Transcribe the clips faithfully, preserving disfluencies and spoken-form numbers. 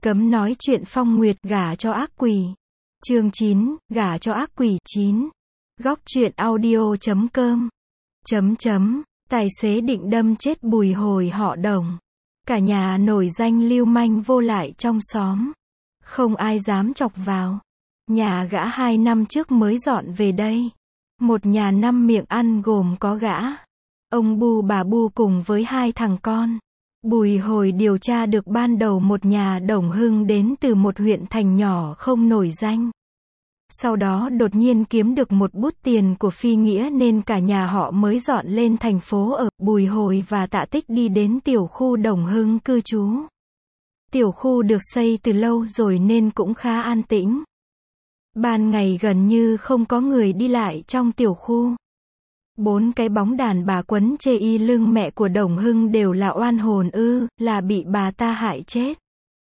Cấm nói chuyện Phong Nguyệt gả cho ác quỷ. Chương chín, gả cho ác quỷ chín. Góc truyện audio chấm com. Chấm chấm, tài xế định đâm chết Bùi Hồi họ Đồng. Cả nhà nổi danh lưu manh vô lại trong xóm. Không ai dám chọc vào. Nhà gã hai năm trước mới dọn về đây. Một nhà năm miệng ăn gồm có gã, ông Bu bà Bu cùng với hai thằng con. Bùi Hồi điều tra được ban đầu một nhà Đồng Hưng đến từ một huyện thành nhỏ không nổi danh. Sau đó đột nhiên kiếm được một bút tiền của phi nghĩa nên cả nhà họ mới dọn lên thành phố ở. Bùi Hồi và Tạ Tích đi đến tiểu khu Đồng Hưng cư trú. Tiểu khu được xây từ lâu rồi nên cũng khá an tĩnh. Ban ngày gần như không có người đi lại trong tiểu khu. Bốn cái bóng đàn bà quấn chê y lưng mẹ của Đồng Hưng đều là oan hồn ư, là bị bà ta hại chết.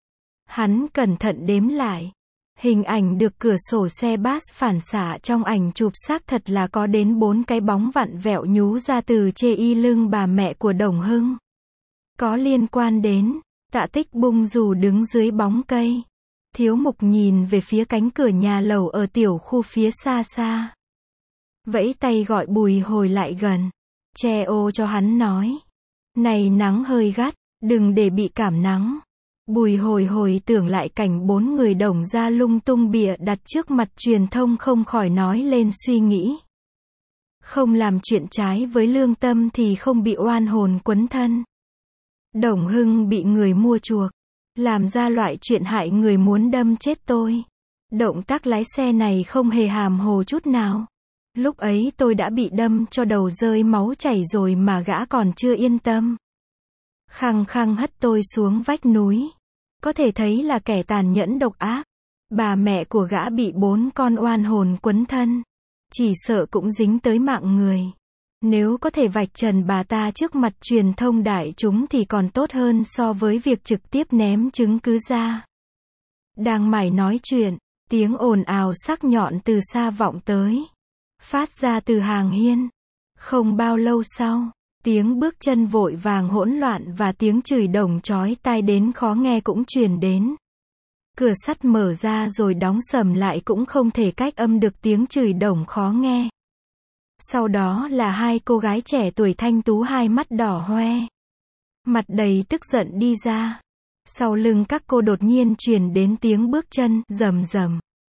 Hắn cẩn thận đếm lại. Hình ảnh được cửa sổ xe bus phản xạ trong ảnh chụp xác thật là có đến bốn cái bóng vặn vẹo nhú ra từ chê y lưng bà mẹ của Đồng Hưng. Có liên quan đến Tạ Tích bung dù đứng dưới bóng cây. Thiếu Mục nhìn về phía cánh cửa nhà lầu ở tiểu khu phía xa xa. Vẫy tay gọi Bùi Hồi lại gần. Che ô cho hắn nói. Này nắng hơi gắt, đừng để bị cảm nắng. Bùi Hồi hồi tưởng lại cảnh bốn người Đồng ra lung tung bịa đặt trước mặt truyền thông không khỏi nói lên suy nghĩ. Không làm chuyện trái với lương tâm thì không bị oan hồn quấn thân. Đồng Hưng bị người mua chuộc. Làm ra loại chuyện hại người muốn đâm chết tôi. Động tác lái xe này không hề hàm hồ chút nào. Lúc ấy tôi đã bị đâm cho đầu rơi máu chảy rồi mà gã còn chưa yên tâm. Khăng khăng hất tôi xuống vách núi. Có thể thấy là kẻ tàn nhẫn độc ác. Bà mẹ của gã bị bốn con oan hồn quấn thân. Chỉ sợ cũng dính tới mạng người. Nếu có thể vạch trần bà ta trước mặt truyền thông đại chúng thì còn tốt hơn so với việc trực tiếp ném chứng cứ ra. Đang mải nói chuyện, tiếng ồn ào sắc nhọn từ xa vọng tới. Phát ra từ hàng hiên. Không bao lâu sau, tiếng bước chân vội vàng hỗn loạn và tiếng chửi đồng chói tai đến khó nghe cũng truyền đến. Cửa sắt mở ra rồi đóng sầm lại cũng không thể cách âm được tiếng chửi đồng khó nghe. Sau đó là hai cô gái trẻ tuổi thanh tú hai mắt đỏ hoe. Mặt đầy tức giận đi ra. Sau lưng các cô đột nhiên truyền đến tiếng bước chân rầm rầm.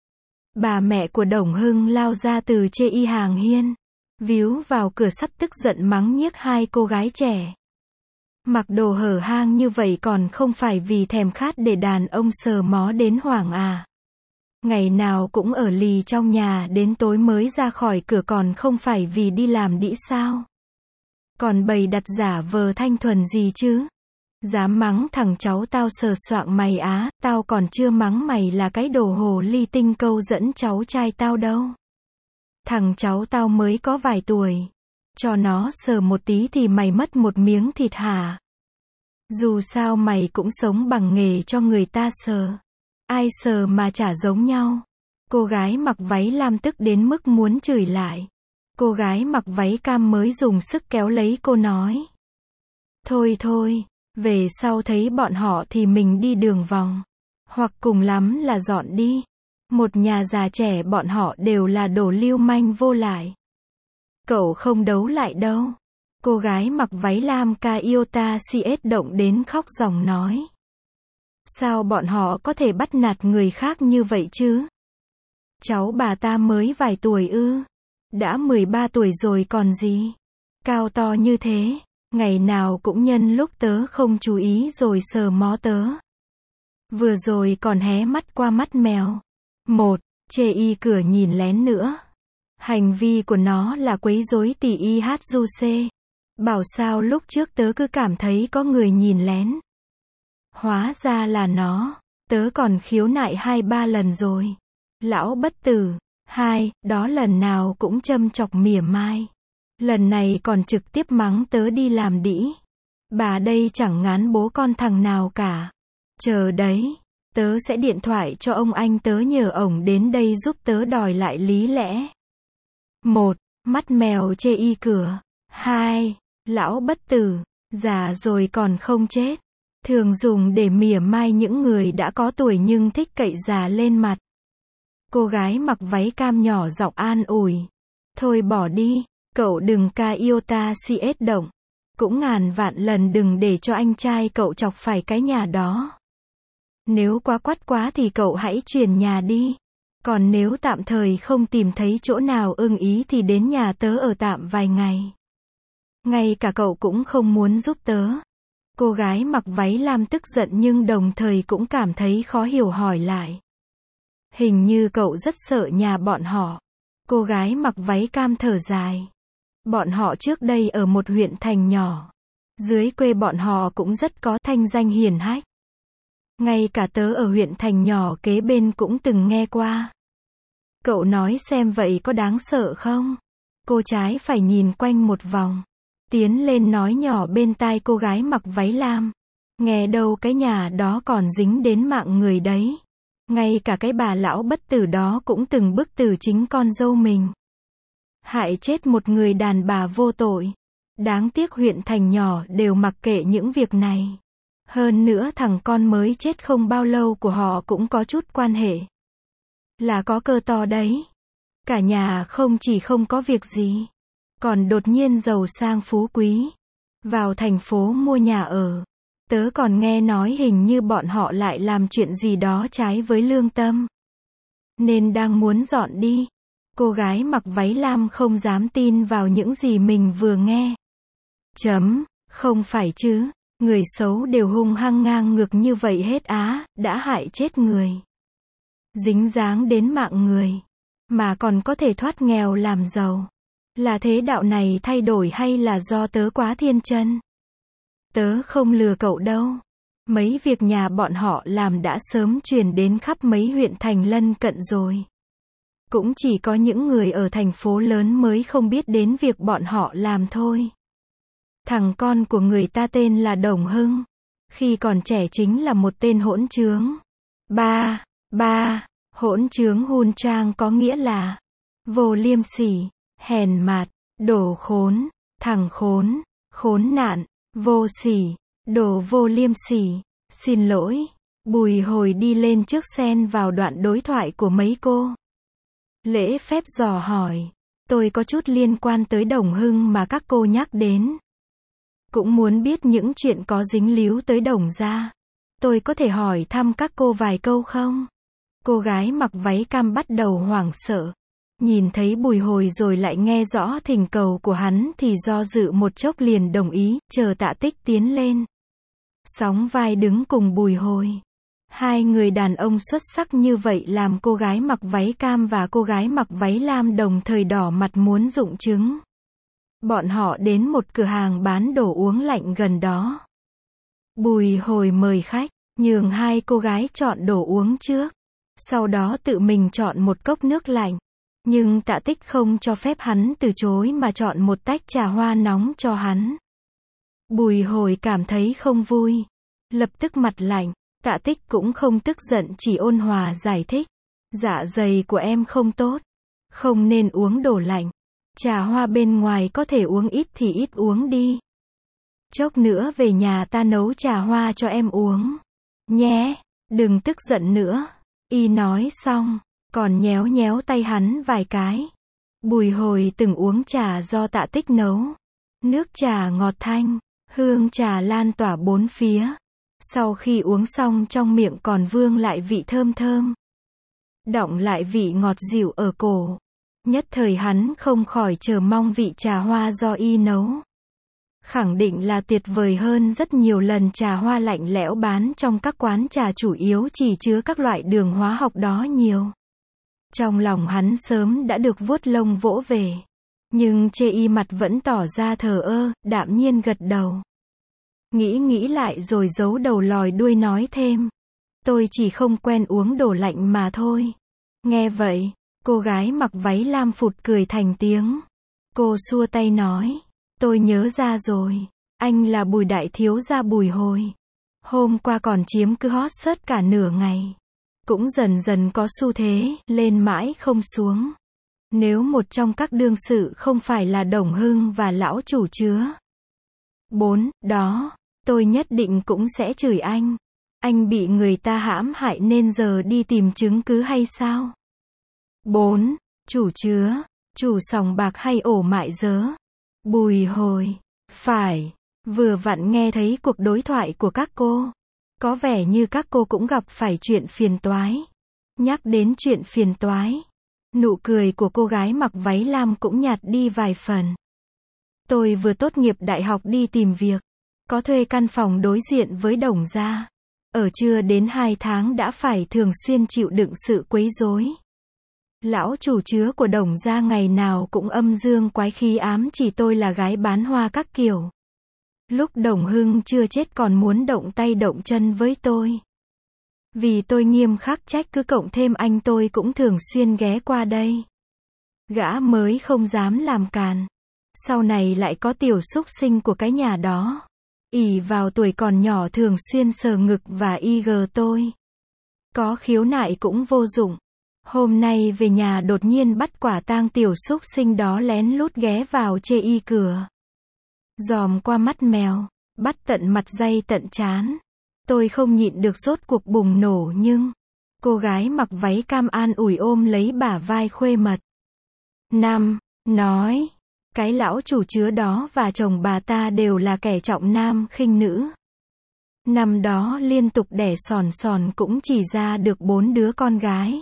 Bà mẹ của Đồng Hưng lao ra từ chê y hàng hiên. Víu vào cửa sắt tức giận mắng nhiếc hai cô gái trẻ. Mặc đồ hở hang như vậy còn không phải vì thèm khát để đàn ông sờ mó đến hoảng à. Ngày nào cũng ở lì trong nhà đến tối mới ra khỏi cửa còn không phải vì đi làm đĩ sao. Còn bày đặt giả vờ thanh thuần gì chứ. Dám mắng thằng cháu tao sờ soạng mày á, tao còn chưa mắng mày là cái đồ hồ ly tinh câu dẫn cháu trai tao đâu. Thằng cháu tao mới có vài tuổi. Cho nó sờ một tí thì mày mất một miếng thịt hả? Dù sao mày cũng sống bằng nghề cho người ta sờ. Ai sờ mà chả giống nhau. Cô gái mặc váy lam tức đến mức muốn chửi lại. Cô gái mặc váy cam mới dùng sức kéo lấy cô nói. Thôi thôi, về sau thấy bọn họ thì mình đi đường vòng. Hoặc cùng lắm là dọn đi. Một nhà già trẻ bọn họ đều là đồ lưu manh vô lại. Cậu không đấu lại đâu. Cô gái mặc váy lam Kaiota xê ét động đến khóc ròng nói. Sao bọn họ có thể bắt nạt người khác như vậy chứ? Cháu bà ta mới vài tuổi ư? Đã mười ba tuổi rồi còn gì? Cao to như thế, ngày nào cũng nhân lúc tớ không chú ý rồi sờ mó tớ. Vừa rồi còn hé mắt qua mắt mèo. Một, chê y cửa nhìn lén nữa. Hành vi của nó là quấy rối tỉ y hát du xê. Bảo sao lúc trước tớ cứ cảm thấy có người nhìn lén. Hóa ra là nó. Tớ còn khiếu nại hai ba lần rồi. Lão bất tử. Hai, đó lần nào cũng châm chọc mỉa mai. Lần này còn trực tiếp mắng tớ đi làm đĩ. Bà đây chẳng ngán bố con thằng nào cả. Chờ đấy. Tớ sẽ điện thoại cho ông anh tớ nhờ ổng đến đây giúp tớ đòi lại lý lẽ. Một, mắt mèo chê y cửa. Hai, lão bất tử. Già rồi còn không chết. thường dùng để mỉa mai những người đã có tuổi nhưng thích cậy già lên mặt. Cô gái mặc váy cam nhỏ giọng an ủi. Thôi bỏ đi, cậu đừng ca iota siết động. Cũng ngàn vạn lần đừng để cho anh trai cậu chọc phải cái nhà đó. Nếu quá quắt quá thì cậu hãy chuyển nhà đi. Còn nếu tạm thời không tìm thấy chỗ nào ưng ý thì đến nhà tớ ở tạm vài ngày. Ngay cả cậu cũng không muốn giúp tớ. Cô gái mặc váy lam tức giận nhưng đồng thời cũng cảm thấy khó hiểu hỏi lại. Hình như cậu rất sợ nhà bọn họ. Cô gái mặc váy cam thở dài. Bọn họ trước đây ở một huyện thành nhỏ. Dưới quê bọn họ cũng rất có thanh danh hiển hách. Ngay cả tớ ở huyện thành nhỏ kế bên cũng từng nghe qua. Cậu nói xem vậy có đáng sợ không? Cô trái phải nhìn quanh một vòng. Tiến lên nói nhỏ bên tai cô gái mặc váy lam. Nghe đâu cái nhà đó còn dính đến mạng người đấy. Ngay cả cái bà lão bất tử đó cũng từng bức tử chính con dâu mình. Hại chết một người đàn bà vô tội. Đáng tiếc huyện thành nhỏ đều mặc kệ những việc này. Hơn nữa thằng con mới chết không bao lâu của họ cũng có chút quan hệ. Là có cơ to đấy. Cả nhà không chỉ không có việc gì. Còn đột nhiên giàu sang phú quý. Vào thành phố mua nhà ở. Tớ còn nghe nói hình như bọn họ lại làm chuyện gì đó trái với lương tâm. Nên đang muốn dọn đi. Cô gái mặc váy lam không dám tin vào những gì mình vừa nghe. Chấm, không phải chứ. Người xấu đều hung hăng ngang ngược như vậy hết á, đã hại chết người. Dính dáng đến mạng người. Mà còn có thể thoát nghèo làm giàu. Là thế đạo này thay đổi hay là do tớ quá thiên chân? Tớ không lừa cậu đâu. Mấy việc nhà bọn họ làm đã sớm truyền đến khắp mấy huyện thành lân cận rồi. Cũng chỉ có những người ở thành phố lớn mới không biết đến việc bọn họ làm thôi. Thằng con của người ta tên là Đồng Hưng. Khi còn trẻ chính là một tên hỗn trướng. Ba, ba, hỗn trướng hun trang có nghĩa là vô liêm sỉ, hèn mạt, đồ khốn, thằng khốn, khốn nạn, vô sỉ, đồ vô liêm sỉ. Xin lỗi. Bùi Hồi đi lên trước xen vào đoạn đối thoại của mấy cô. Lễ phép dò hỏi. Tôi có chút liên quan tới Đồng Hưng mà các cô nhắc đến. Cũng muốn biết những chuyện có dính líu tới Đồng gia. Tôi có thể hỏi thăm các cô vài câu không? Cô gái mặc váy cam bắt đầu hoảng sợ. Nhìn thấy Bùi Hồi rồi lại nghe rõ thỉnh cầu của hắn thì do dự một chốc liền đồng ý, chờ Tạ Tích tiến lên. Sóng vai đứng cùng Bùi Hồi. Hai người đàn ông xuất sắc như vậy làm cô gái mặc váy cam và cô gái mặc váy lam đồng thời đỏ mặt muốn rụng trứng. Bọn họ đến một cửa hàng bán đồ uống lạnh gần đó. Bùi Hồi mời khách, nhường hai cô gái chọn đồ uống trước. Sau đó tự mình chọn một cốc nước lạnh. Nhưng Tạ Tích không cho phép hắn từ chối mà chọn một tách trà hoa nóng cho hắn. Bùi Hồi cảm thấy không vui. Lập tức mặt lạnh. Tạ Tích cũng không tức giận chỉ ôn hòa giải thích. Dạ dày của em không tốt. Không nên uống đồ lạnh. Trà hoa bên ngoài có thể uống ít thì ít uống đi. Chốc nữa về nhà ta nấu trà hoa cho em uống. Nhé, đừng tức giận nữa. Y nói xong, còn nhéo nhéo tay hắn vài cái. Bùi Hồi từng uống trà do Tạ Tích nấu. Nước trà ngọt thanh, hương trà lan tỏa bốn phía. Sau khi uống xong trong miệng còn vương lại vị thơm thơm. Đọng lại vị ngọt dịu ở cổ. Nhất thời hắn không khỏi chờ mong vị trà hoa do y nấu. Khẳng định là tuyệt vời hơn rất nhiều lần trà hoa lạnh lẽo bán trong các quán trà chủ yếu chỉ chứa các loại đường hóa học đó nhiều. Trong lòng hắn sớm đã được vuốt lông vỗ về. Nhưng chê y mặt vẫn tỏ ra thờ ơ, đạm nhiên gật đầu. Nghĩ nghĩ lại rồi giấu đầu lòi đuôi nói thêm. Tôi chỉ không quen uống đồ lạnh mà thôi. Nghe vậy, cô gái mặc váy lam phụt cười thành tiếng. Cô xua tay nói. Tôi nhớ ra rồi. Anh là Bùi đại thiếu gia Bùi Hồi. Hôm qua còn chiếm cứ hot search cả nửa ngày. Cũng dần dần có xu thế, lên mãi không xuống. Nếu một trong các đương sự không phải là Đồng Hưng và lão chủ chứa. bốn. Đó. tôi nhất định cũng sẽ chửi anh. Anh bị người ta hãm hại nên giờ đi tìm chứng cứ hay sao? bốn. Chủ chứa, chủ sòng bạc hay ổ mại dớ? Bùi Hồi. Phải. Vừa vặn nghe thấy cuộc đối thoại của các cô. Có vẻ như các cô cũng gặp phải chuyện phiền toái. Nhắc đến chuyện phiền toái, nụ cười của cô gái mặc váy lam cũng nhạt đi vài phần. Tôi vừa tốt nghiệp đại học đi tìm việc. Có thuê căn phòng đối diện với Đồng gia. Ở chưa đến hai tháng đã phải thường xuyên chịu đựng sự quấy rối. Lão chủ chứa của Đồng gia ngày nào cũng âm dương quái khí ám chỉ tôi là gái bán hoa các kiểu. Lúc Đồng Hưng chưa chết còn muốn động tay động chân với tôi. Vì tôi nghiêm khắc trách cứ cộng thêm anh tôi cũng thường xuyên ghé qua đây. Gã mới không dám làm càn. Sau này lại có tiểu súc sinh của cái nhà đó. Ỷ vào tuổi còn nhỏ thường xuyên sờ ngực và y gờ tôi. Có khiếu nại cũng vô dụng. Hôm nay về nhà đột nhiên bắt quả tang tiểu súc sinh đó lén lút ghé vào chê y cửa. Dòm qua mắt mèo, bắt tận mặt day tận trán. Tôi không nhịn được sốt cuộc bùng nổ nhưng cô gái mặc váy cam an ủi ôm lấy bả vai khuê mật. Năm, nói, cái lão chủ chứa đó và chồng bà ta đều là kẻ trọng nam khinh nữ. Năm đó liên tục đẻ sòn sòn cũng chỉ ra được bốn đứa con gái.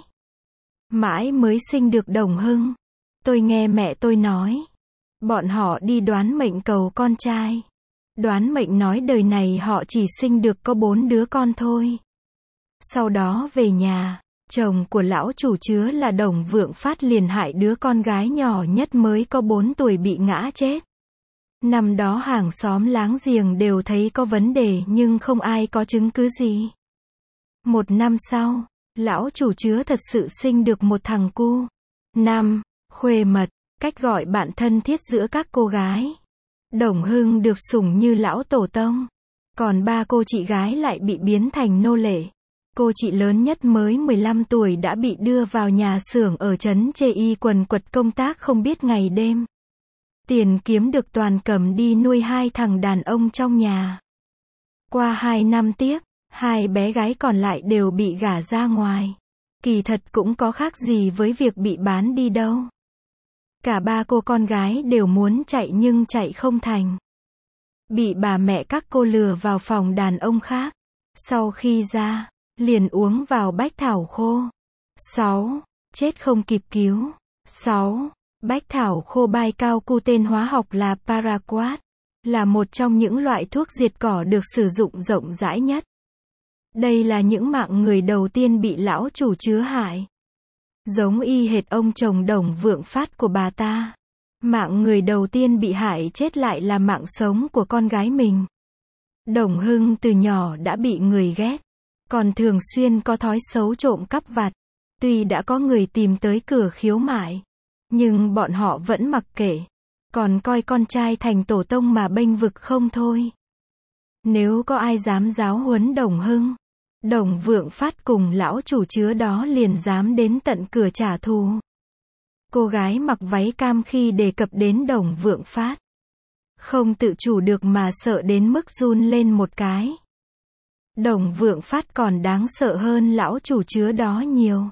Mãi mới sinh được Đồng Hưng. Tôi nghe mẹ tôi nói. Bọn họ đi đoán mệnh cầu con trai. Đoán mệnh nói đời này họ chỉ sinh được có bốn đứa con thôi. Sau đó về nhà, chồng của lão chủ chứa là Đồng Vượng Phát liền hại đứa con gái nhỏ nhất mới có bốn tuổi bị ngã chết. Năm đó hàng xóm láng giềng đều thấy có vấn đề nhưng không ai có chứng cứ gì. Một năm sau, lão chủ chứa thật sự sinh được một thằng cu. Năm, khuê mật, cách gọi bạn thân thiết giữa các cô gái. Đồng Hưng được sủng như lão tổ tông. Còn ba cô chị gái lại bị biến thành nô lệ. Cô chị lớn nhất mới mười lăm tuổi đã bị đưa vào nhà xưởng ở trấn Chê Y quần quật công tác không biết ngày đêm. Tiền kiếm được toàn cầm đi nuôi hai thằng đàn ông trong nhà. Qua hai năm tiếp, hai bé gái còn lại đều bị gả ra ngoài. Kỳ thật cũng có khác gì với việc bị bán đi đâu. Cả ba cô con gái đều muốn chạy nhưng chạy không thành. Bị bà mẹ các cô lừa vào phòng đàn ông khác. Sau khi ra, liền uống vào bách thảo khô. sáu. Chết không kịp cứu. sáu. Bách thảo khô bai cao cu tên hóa học là paraquat, là một trong những loại thuốc diệt cỏ được sử dụng rộng rãi nhất. Đây là những mạng người đầu tiên bị lão chủ chứa hại. Giống y hệt ông chồng Đồng Vượng Phát của bà ta. Mạng người đầu tiên bị hại chết lại là mạng sống của con gái mình. Đồng Hưng từ nhỏ đã bị người ghét, còn thường xuyên có thói xấu trộm cắp vặt. Tuy đã có người tìm tới cửa khiếu mại, nhưng bọn họ vẫn mặc kệ, còn coi con trai thành tổ tông mà bênh vực không thôi. Nếu có ai dám giáo huấn Đồng Hưng, Đồng Vượng Phát cùng lão chủ chứa đó liền dám đến tận cửa trả thù. Cô gái mặc váy cam khi đề cập đến Đồng Vượng Phát, không tự chủ được mà sợ đến mức run lên một cái. Đồng Vượng Phát còn đáng sợ hơn lão chủ chứa đó nhiều.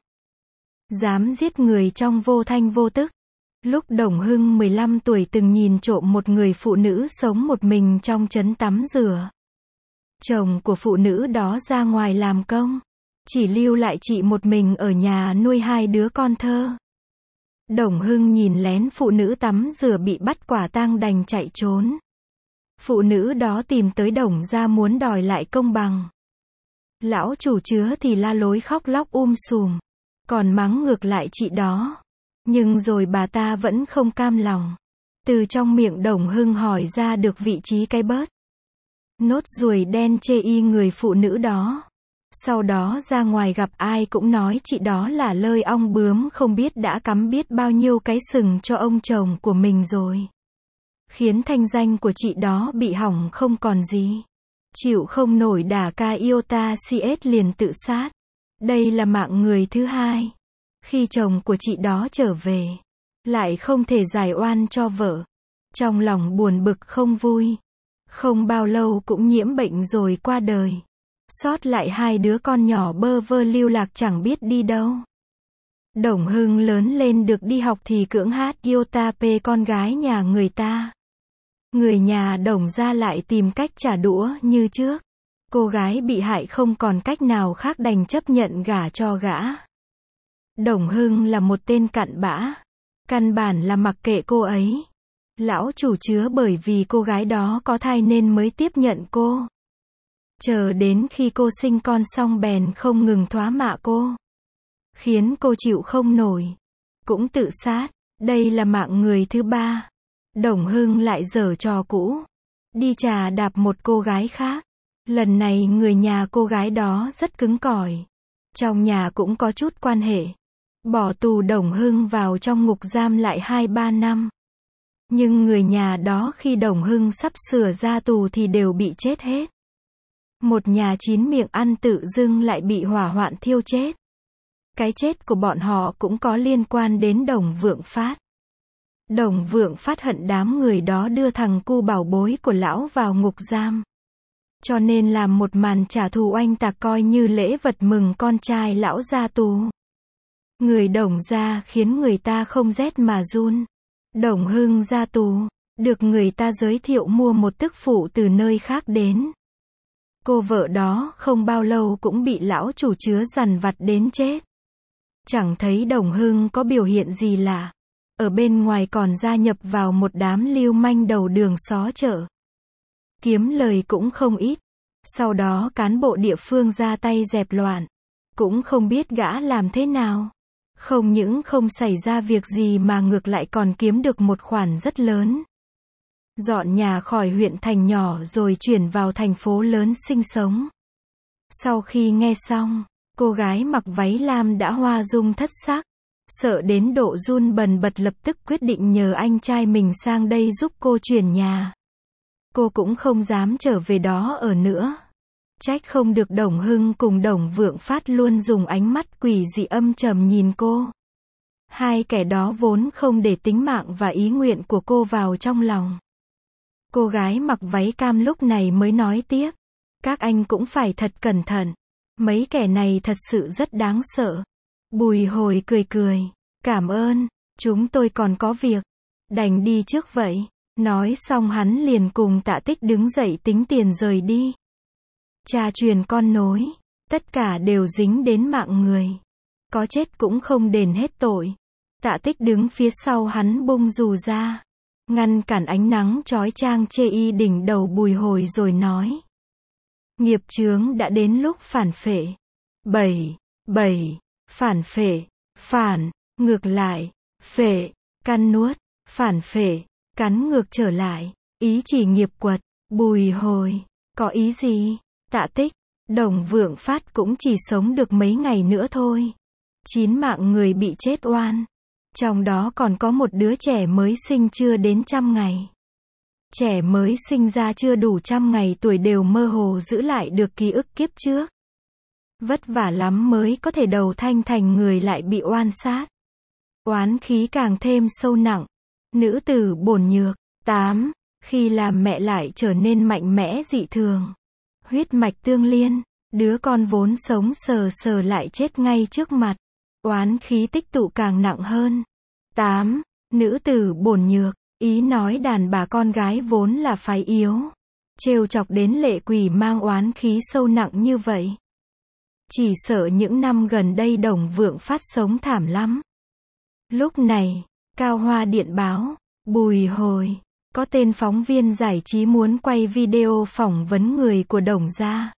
Dám giết người trong vô thanh vô tức. Lúc Đồng Hưng mười lăm tuổi từng nhìn trộm một người phụ nữ sống một mình trong trấn tắm rửa. Chồng của phụ nữ đó ra ngoài làm công, chỉ lưu lại chị một mình ở nhà nuôi hai đứa con thơ. Đồng Hưng nhìn lén phụ nữ tắm rửa bị bắt quả tang đành chạy trốn. Phụ nữ đó tìm tới Đồng gia muốn đòi lại công bằng. Lão chủ chứa thì la lối khóc lóc um sùm, còn mắng ngược lại chị đó. Nhưng rồi bà ta vẫn không cam lòng. Từ trong miệng Đồng Hưng hỏi ra được vị trí cái bớt nốt ruồi đen chê y người phụ nữ đó. Sau đó ra ngoài gặp ai cũng nói chị đó là lơi ong bướm không biết đã cắm biết bao nhiêu cái sừng cho ông chồng của mình rồi. Khiến thanh danh của chị đó bị hỏng không còn gì. Chịu không nổi đả ca iota cs liền tự sát. Đây là mạng người thứ hai. Khi chồng của chị đó trở về, lại không thể giải oan cho vợ. Trong lòng buồn bực không vui. Không bao lâu cũng nhiễm bệnh rồi qua đời. Sót lại hai đứa con nhỏ bơ vơ lưu lạc chẳng biết đi đâu. Đồng Hưng lớn lên được đi học thì cưỡng hát guitar pê con gái nhà người ta. Người nhà Đồng gia lại tìm cách trả đũa như trước. Cô gái bị hại không còn cách nào khác đành chấp nhận gả cho gã. Đồng Hưng là một tên cặn bã. Căn bản là mặc kệ cô ấy. Lão chủ chứa bởi vì cô gái đó có thai nên mới tiếp nhận cô. Chờ đến khi cô sinh con xong bèn không ngừng thoá mạ cô. Khiến cô chịu không nổi. Cũng tự sát. Đây là mạng người thứ ba. Đồng Hưng lại giở trò cũ. Đi chà đạp một cô gái khác. Lần này người nhà cô gái đó rất cứng cỏi. Trong nhà cũng có chút quan hệ. Bỏ tù Đồng Hưng vào trong ngục giam lại hai ba năm. Nhưng người nhà đó khi Đồng Hưng sắp sửa ra tù thì đều bị chết hết. Một nhà chín miệng ăn tự dưng lại bị hỏa hoạn thiêu chết. Cái chết của bọn họ cũng có liên quan đến Đồng Vượng Phát. Đồng Vượng Phát hận đám người đó đưa thằng cu bảo bối của lão vào ngục giam. Cho nên làm một màn trả thù oanh tạc coi như lễ vật mừng con trai lão ra tù. Người Đồng gia khiến người ta không rét mà run. Đồng Hưng ra tù, được người ta giới thiệu mua một tức phụ từ nơi khác đến. Cô vợ đó không bao lâu cũng bị lão chủ chứa dằn vặt đến chết. Chẳng thấy Đồng Hưng có biểu hiện gì lạ. Ở bên ngoài còn gia nhập vào một đám lưu manh đầu đường xó chợ. Kiếm lời cũng không ít. Sau đó cán bộ địa phương ra tay dẹp loạn. Cũng không biết gã làm thế nào. Không những không xảy ra việc gì mà ngược lại còn kiếm được một khoản rất lớn. Dọn nhà khỏi huyện thành nhỏ rồi chuyển vào thành phố lớn sinh sống. Sau khi nghe xong, cô gái mặc váy lam đã hoa dung thất sắc. Sợ đến độ run bần bật lập tức quyết định nhờ anh trai mình sang đây giúp cô chuyển nhà. Cô cũng không dám trở về đó ở nữa. Trách không được Đồng Hưng cùng Đồng Vượng Phát luôn dùng ánh mắt quỷ dị âm trầm nhìn cô. Hai kẻ đó vốn không để tính mạng và ý nguyện của cô vào trong lòng. Cô gái mặc váy cam lúc này mới nói tiếp. Các anh cũng phải thật cẩn thận. Mấy kẻ này thật sự rất đáng sợ. Bùi Hồi cười cười. Cảm ơn, chúng tôi còn có việc. Đành đi trước vậy. Nói xong hắn liền cùng Tạ Tích đứng dậy tính tiền rời đi. Cha truyền con nối. Tất cả đều dính đến mạng người. Có chết cũng không đền hết tội. Tạ Tích đứng phía sau hắn bung dù ra. Ngăn cản ánh nắng chói chang chê y đỉnh đầu Bùi Hồi rồi nói. Nghiệp chướng đã đến lúc phản phệ. Bảy, bảy, phản phệ, phản, ngược lại, phệ, căn nuốt, phản phệ, cắn ngược trở lại, ý chỉ nghiệp quật. Bùi Hồi, có ý gì? Tạ Tích, Đồng Vượng Phát cũng chỉ sống được mấy ngày nữa thôi. Chín mạng người bị chết oan. Trong đó còn có một đứa trẻ mới sinh chưa đến trăm ngày. Trẻ mới sinh ra chưa đủ trăm ngày tuổi đều mơ hồ giữ lại được ký ức kiếp trước. Vất vả lắm mới có thể đầu thanh thành người lại bị oan sát. Oán khí càng thêm sâu nặng. Nữ tử bổn nhược. Tám. Khi làm mẹ lại trở nên mạnh mẽ dị thường. Huyết mạch tương liên. Đứa con vốn sống sờ sờ lại chết ngay trước mặt. Oán khí tích tụ càng nặng hơn. Tám. Nữ tử bổn nhược. Ý nói đàn bà con gái vốn là phái yếu. Trêu chọc đến lệ quỷ mang oán khí sâu nặng như vậy. Chỉ sợ những năm gần đây Đồng Vượng Phát sống thảm lắm. Lúc này, Cao Hoa điện báo. Bùi Hồi. Có tên phóng viên giải trí muốn quay video phỏng vấn người của Đồng gia.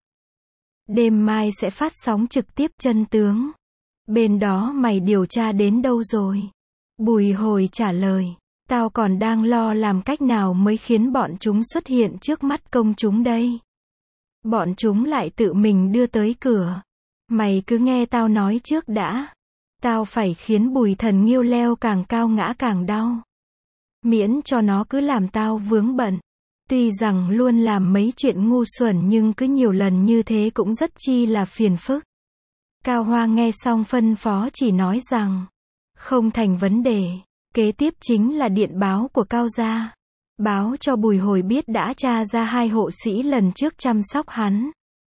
Đêm mai sẽ phát sóng trực tiếp chân tướng. Bên đó mày điều tra đến đâu rồi? Bùi Hồi trả lời. Tao còn đang lo làm cách nào mới khiến bọn chúng xuất hiện trước mắt công chúng đây. Bọn chúng lại tự mình đưa tới cửa. Mày cứ nghe tao nói trước đã. Tao phải khiến Bùi Thần Nghiêu leo càng cao ngã càng đau. Miễn cho nó cứ làm tao vướng bận. Tuy rằng luôn làm mấy chuyện ngu xuẩn nhưng cứ nhiều lần như thế cũng rất chi là phiền phức. Cao Hoa nghe xong phân phó chỉ nói rằng. Không thành vấn đề. Kế tiếp chính là điện báo của Cao gia. báo cho Bùi Hồi biết đã tra ra hai hộ sĩ lần trước chăm sóc hắn.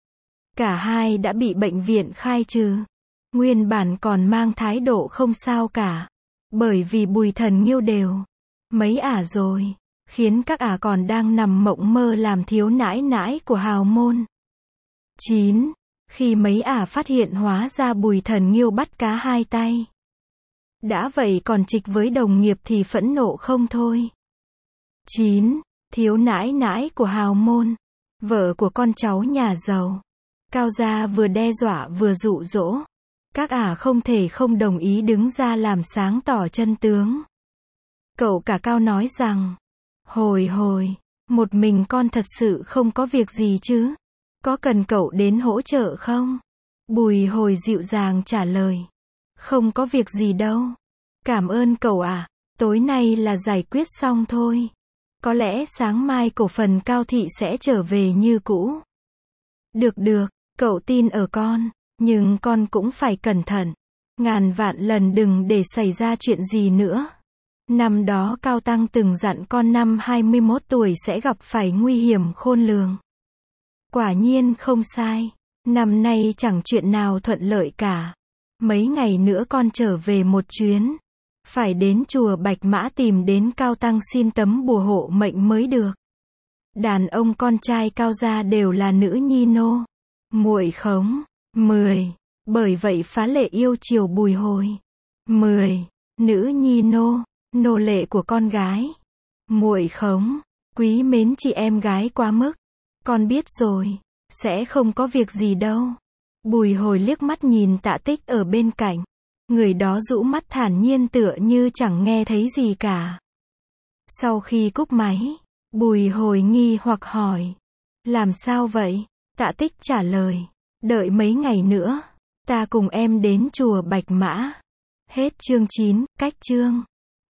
Cả hai đã bị bệnh viện khai trừ. Nguyên bản còn mang thái độ không sao cả. Bởi vì Bùi Thần Nghiêu đều mấy ả rồi, khiến các ả còn đang nằm mộng mơ làm thiếu nãi nãi của hào môn. chín. Khi mấy ả phát hiện hóa ra Bùi Thần Nghiêu bắt cá hai tay. Đã vậy còn trịch với đồng nghiệp thì phẫn nộ không thôi. chín. Thiếu nãi nãi của hào môn, vợ của con cháu nhà giàu. Cao gia vừa đe dọa vừa dụ dỗ. Các ả không thể không đồng ý đứng ra làm sáng tỏ chân tướng. Cậu cả Cao nói rằng, hồi hồi, một mình con thật sự không có việc gì chứ? Có cần cậu đến hỗ trợ không? Bùi Hồi dịu dàng trả lời, không có việc gì đâu. Cảm ơn cậu ạ, à. Tối nay là giải quyết xong thôi. Có lẽ sáng mai cổ phần Cao thị sẽ trở về như cũ. Được được, cậu tin ở con, nhưng con cũng phải cẩn thận. Ngàn vạn lần đừng để xảy ra chuyện gì nữa. Năm đó Cao Tăng từng dặn con năm hai mươi mốt tuổi sẽ gặp phải nguy hiểm khôn lường. Quả nhiên không sai. Năm nay chẳng chuyện nào thuận lợi cả. Mấy ngày nữa con trở về một chuyến. Phải đến chùa Bạch Mã tìm đến Cao Tăng xin tấm bùa hộ mệnh mới được. Đàn ông con trai Cao gia đều là nữ nhi nô. Muội khống. mười. Bởi vậy phá lệ yêu chiều Bùi Hồi. mười. Nữ nhi nô, nô lệ của con gái. Muội khống. Quý mến chị em gái quá mức. Con biết rồi, sẽ không có việc gì đâu. Bùi Hồi liếc mắt nhìn Tạ Tích ở bên cạnh. Người đó rũ mắt thản nhiên tựa như chẳng nghe thấy gì cả. Sau khi cúp máy, Bùi Hồi nghi hoặc hỏi, làm sao vậy? Tạ Tích trả lời, đợi mấy ngày nữa, ta cùng em đến chùa Bạch Mã. Hết chương chín, cách chương.